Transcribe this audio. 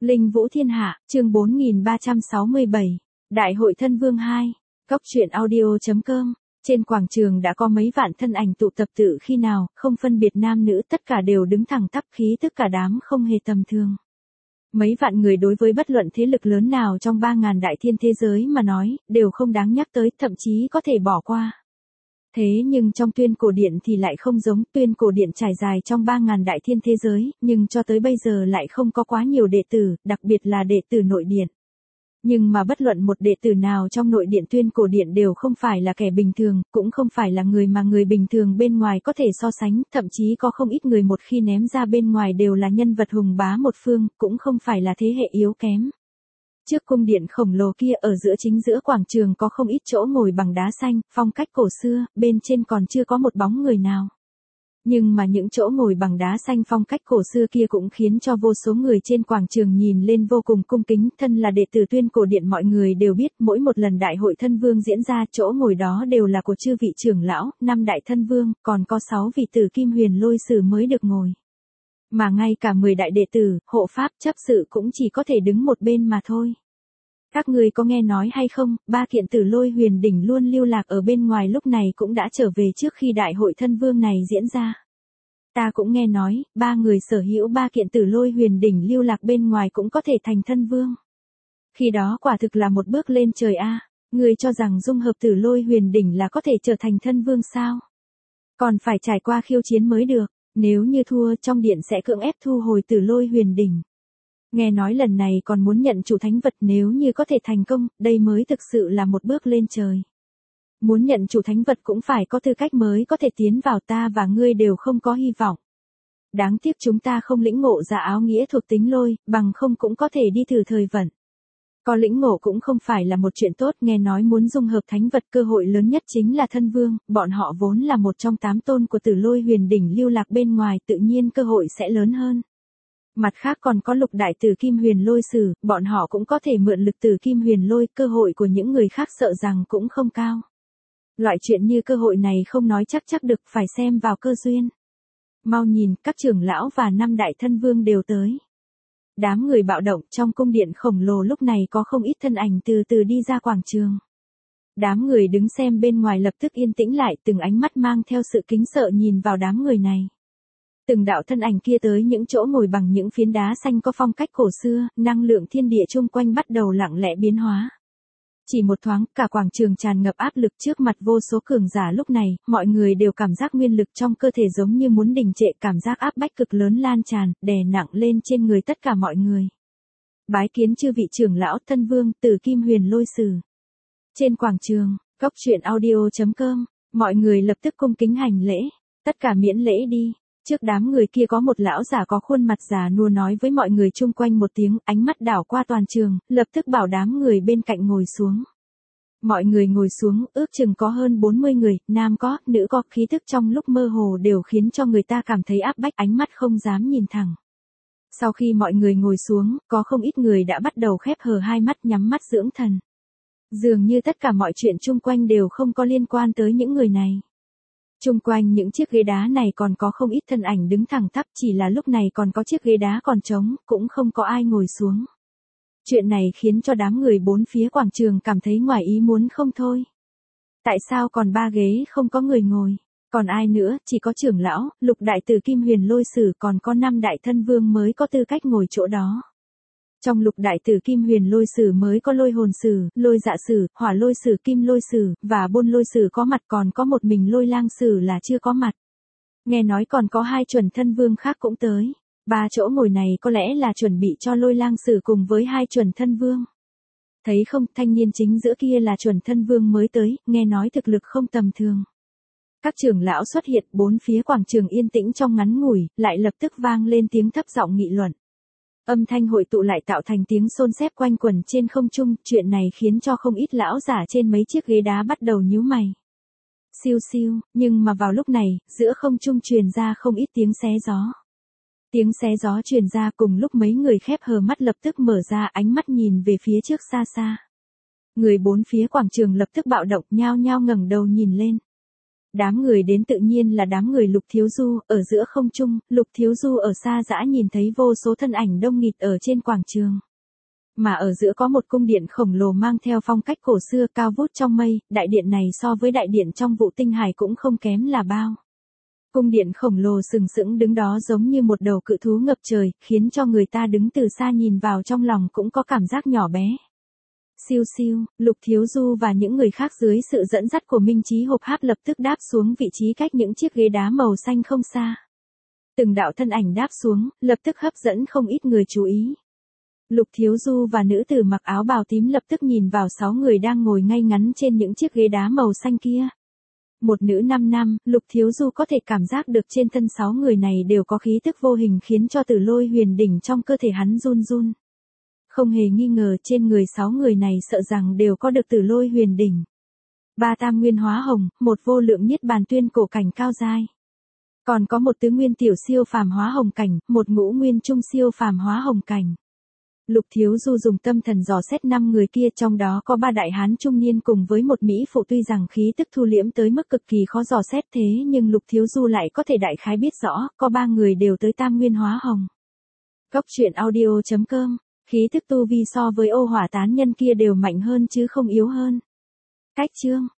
Linh Vũ Thiên Hạ, chương 4367. Đại hội Thân Vương 2. Cóc truyện audio.com. Trên quảng trường đã có mấy vạn thân ảnh tụ tập tự khi nào, không phân biệt nam nữ, tất cả đều đứng thẳng tắp, khí tức cả đám không hề tầm thường. Mấy vạn người đối với bất luận thế lực lớn nào trong 3.000 đại thiên thế giới mà nói, đều không đáng nhắc tới, thậm chí có thể bỏ qua. Thế nhưng trong Tuyên Cổ Điện thì lại không giống. Tuyên Cổ Điện trải dài trong 3.000 đại thiên thế giới, nhưng cho tới bây giờ lại không có quá nhiều đệ tử, đặc biệt là đệ tử nội điện. Nhưng mà bất luận một đệ tử nào trong nội điện Tuyên Cổ Điện đều không phải là kẻ bình thường, cũng không phải là người mà người bình thường bên ngoài có thể so sánh, thậm chí có không ít người một khi ném ra bên ngoài đều là nhân vật hùng bá một phương, cũng không phải là thế hệ yếu kém. Trước cung điện khổng lồ kia ở chính giữa quảng trường có không ít chỗ ngồi bằng đá xanh, phong cách cổ xưa, bên trên còn chưa có một bóng người nào. Nhưng mà những chỗ ngồi bằng đá xanh phong cách cổ xưa kia cũng khiến cho vô số người trên quảng trường nhìn lên vô cùng cung kính. Thân là đệ tử Tuyên Cổ Điện, mọi người đều biết mỗi một lần đại hội thân vương diễn ra, chỗ ngồi đó đều là của chư vị trưởng lão, 5 đại thân vương, còn có 6 vị tử Kim Huyền Lôi Sử mới được ngồi. Mà ngay cả 10 đại đệ tử, hộ pháp, chấp sự cũng chỉ có thể đứng một bên mà thôi. Các ngươi có nghe nói hay không, 3 kiện tử lôi huyền đỉnh luôn lưu lạc ở bên ngoài lúc này cũng đã trở về trước khi đại hội thân vương này diễn ra. Ta cũng nghe nói, 3 người sở hữu 3 kiện tử lôi huyền đỉnh lưu lạc bên ngoài cũng có thể thành thân vương. Khi đó quả thực là một bước lên trời a. Ngươi cho rằng dung hợp tử lôi huyền đỉnh là có thể trở thành thân vương sao? Còn phải trải qua khiêu chiến mới được, nếu như thua trong điện sẽ cưỡng ép thu hồi tử lôi huyền đỉnh. Nghe nói lần này còn muốn nhận chủ thánh vật, nếu như có thể thành công, đây mới thực sự là một bước lên trời. Muốn nhận chủ thánh vật cũng phải có tư cách mới có thể tiến vào, ta và ngươi đều không có hy vọng. Đáng tiếc chúng ta không lĩnh ngộ ra áo nghĩa thuộc tính lôi, bằng không cũng có thể đi thử thời vận. Có lĩnh ngộ cũng không phải là một chuyện tốt, nghe nói muốn dung hợp thánh vật cơ hội lớn nhất chính là thân vương, bọn họ vốn là một trong 8 tôn của tử lôi huyền đỉnh lưu lạc bên ngoài, tự nhiên cơ hội sẽ lớn hơn. Mặt khác còn có lục đại tử Kim Huyền Lôi Sử, bọn họ cũng có thể mượn lực tử Kim Huyền Lôi, cơ hội của những người khác sợ rằng cũng không cao. Loại chuyện như cơ hội này không nói chắc được, phải xem vào cơ duyên. Mau nhìn, các trưởng lão và 5 đại thân vương đều tới. Đám người bạo động, trong cung điện khổng lồ lúc này có không ít thân ảnh từ từ đi ra quảng trường. Đám người đứng xem bên ngoài lập tức yên tĩnh lại, từng ánh mắt mang theo sự kính sợ nhìn vào đám người này. Từng đạo thân ảnh kia tới những chỗ ngồi bằng những phiến đá xanh có phong cách cổ xưa, năng lượng thiên địa chung quanh bắt đầu lặng lẽ biến hóa. Chỉ một thoáng, cả quảng trường tràn ngập áp lực trước mặt vô số cường giả lúc này, mọi người đều cảm giác nguyên lực trong cơ thể giống như muốn đình trệ, cảm giác áp bách cực lớn lan tràn, đè nặng lên trên người tất cả mọi người. Bái kiến chư vị trưởng lão, thân vương, tử Kim Huyền Lôi Sử. Trên quảng trường, cóc truyện audio.com, mọi người lập tức cung kính hành lễ, tất cả miễn lễ đi. Trước đám người kia có một lão giả có khuôn mặt già nua nói với mọi người chung quanh một tiếng, ánh mắt đảo qua toàn trường, lập tức bảo đám người bên cạnh ngồi xuống. Mọi người ngồi xuống, ước chừng có hơn 40 người, nam có, nữ có, khí thức trong lúc mơ hồ đều khiến cho người ta cảm thấy áp bách, ánh mắt không dám nhìn thẳng. Sau khi mọi người ngồi xuống, có không ít người đã bắt đầu khép hờ hai mắt, nhắm mắt dưỡng thần. Dường như tất cả mọi chuyện chung quanh đều không có liên quan tới những người này. Chung quanh những chiếc ghế đá này còn có không ít thân ảnh đứng thẳng tắp, chỉ là lúc này còn có chiếc ghế đá còn trống, cũng không có ai ngồi xuống. Chuyện này khiến cho đám người bốn phía quảng trường cảm thấy ngoài ý muốn không thôi. Tại sao còn 3 ghế không có người ngồi? Còn ai nữa, chỉ có trưởng lão, lục đại tử Kim Huyền Lôi Sử, còn có 5 đại thân vương mới có tư cách ngồi chỗ đó. Trong lục đại tử Kim Huyền Lôi Sử mới có Lôi Hồn Sử, Lôi Dạ Sử, Hỏa Lôi Sử, Kim Lôi Sử và Buôn Lôi Sử có mặt, còn có một mình Lôi Lang Sử là chưa có mặt. Nghe nói còn có 2 chuẩn thân vương khác cũng tới. 3 chỗ ngồi này có lẽ là chuẩn bị cho Lôi Lang Sử cùng với 2 chuẩn thân vương. Thấy không, thanh niên chính giữa kia là chuẩn thân vương mới tới, nghe nói thực lực không tầm thường. Các trưởng lão xuất hiện, bốn phía quảng trường yên tĩnh trong ngắn ngủi, lại lập tức vang lên tiếng thấp giọng nghị luận. Âm thanh hội tụ lại tạo thành tiếng xôn xếp quanh quẩn trên không trung, chuyện này khiến cho không ít lão giả trên mấy chiếc ghế đá bắt đầu nhíu mày. Siêu siêu, nhưng mà vào lúc này, giữa không trung truyền ra không ít tiếng xé gió. Tiếng xé gió truyền ra cùng lúc mấy người khép hờ mắt lập tức mở ra, ánh mắt nhìn về phía trước xa xa. Người bốn phía quảng trường lập tức bạo động, nhao nhao ngẩng đầu nhìn lên. Đám người đến tự nhiên là đám người Lục Thiếu Du, ở giữa không trung, Lục Thiếu Du ở xa dã nhìn thấy vô số thân ảnh đông nghịt ở trên quảng trường. Mà ở giữa có một cung điện khổng lồ mang theo phong cách cổ xưa cao vút trong mây, đại điện này so với đại điện trong Vụ Tinh Hải cũng không kém là bao. Cung điện khổng lồ sừng sững đứng đó giống như một đầu cự thú ngập trời, khiến cho người ta đứng từ xa nhìn vào trong lòng cũng có cảm giác nhỏ bé. Siêu siêu, Lục Thiếu Du và những người khác dưới sự dẫn dắt của Minh Chí Hộp Háp lập tức đáp xuống vị trí cách những chiếc ghế đá màu xanh không xa. Từng đạo thân ảnh đáp xuống, lập tức hấp dẫn không ít người chú ý. Lục Thiếu Du và nữ tử mặc áo bào tím lập tức nhìn vào 6 người đang ngồi ngay ngắn trên những chiếc ghế đá màu xanh kia. Một nữ 5 năm, Lục Thiếu Du có thể cảm giác được trên thân 6 người này đều có khí tức vô hình khiến cho Tử Lôi Huyền đỉnh trong cơ thể hắn run run. Không hề nghi ngờ trên người 6 người này sợ rằng đều có được Tử Lôi Huyền đỉnh. 3 tam nguyên hóa hồng, một vô lượng niết bàn tuyên cổ cảnh cao giai. Còn có một tứ nguyên tiểu siêu phàm hóa hồng cảnh, một ngũ nguyên trung siêu phàm hóa hồng cảnh. Lục Thiếu Du dùng tâm thần dò xét 5 người kia, trong đó có 3 đại hán trung niên cùng với một mỹ phụ, tuy rằng khí tức thu liễm tới mức cực kỳ khó dò xét thế nhưng Lục Thiếu Du lại có thể đại khái biết rõ, có 3 người đều tới tam nguyên hóa hồng. Cốc truyện audio.com, khí tức tu vi so với Ô Hỏa tán nhân kia đều mạnh hơn chứ không yếu hơn. Cách chương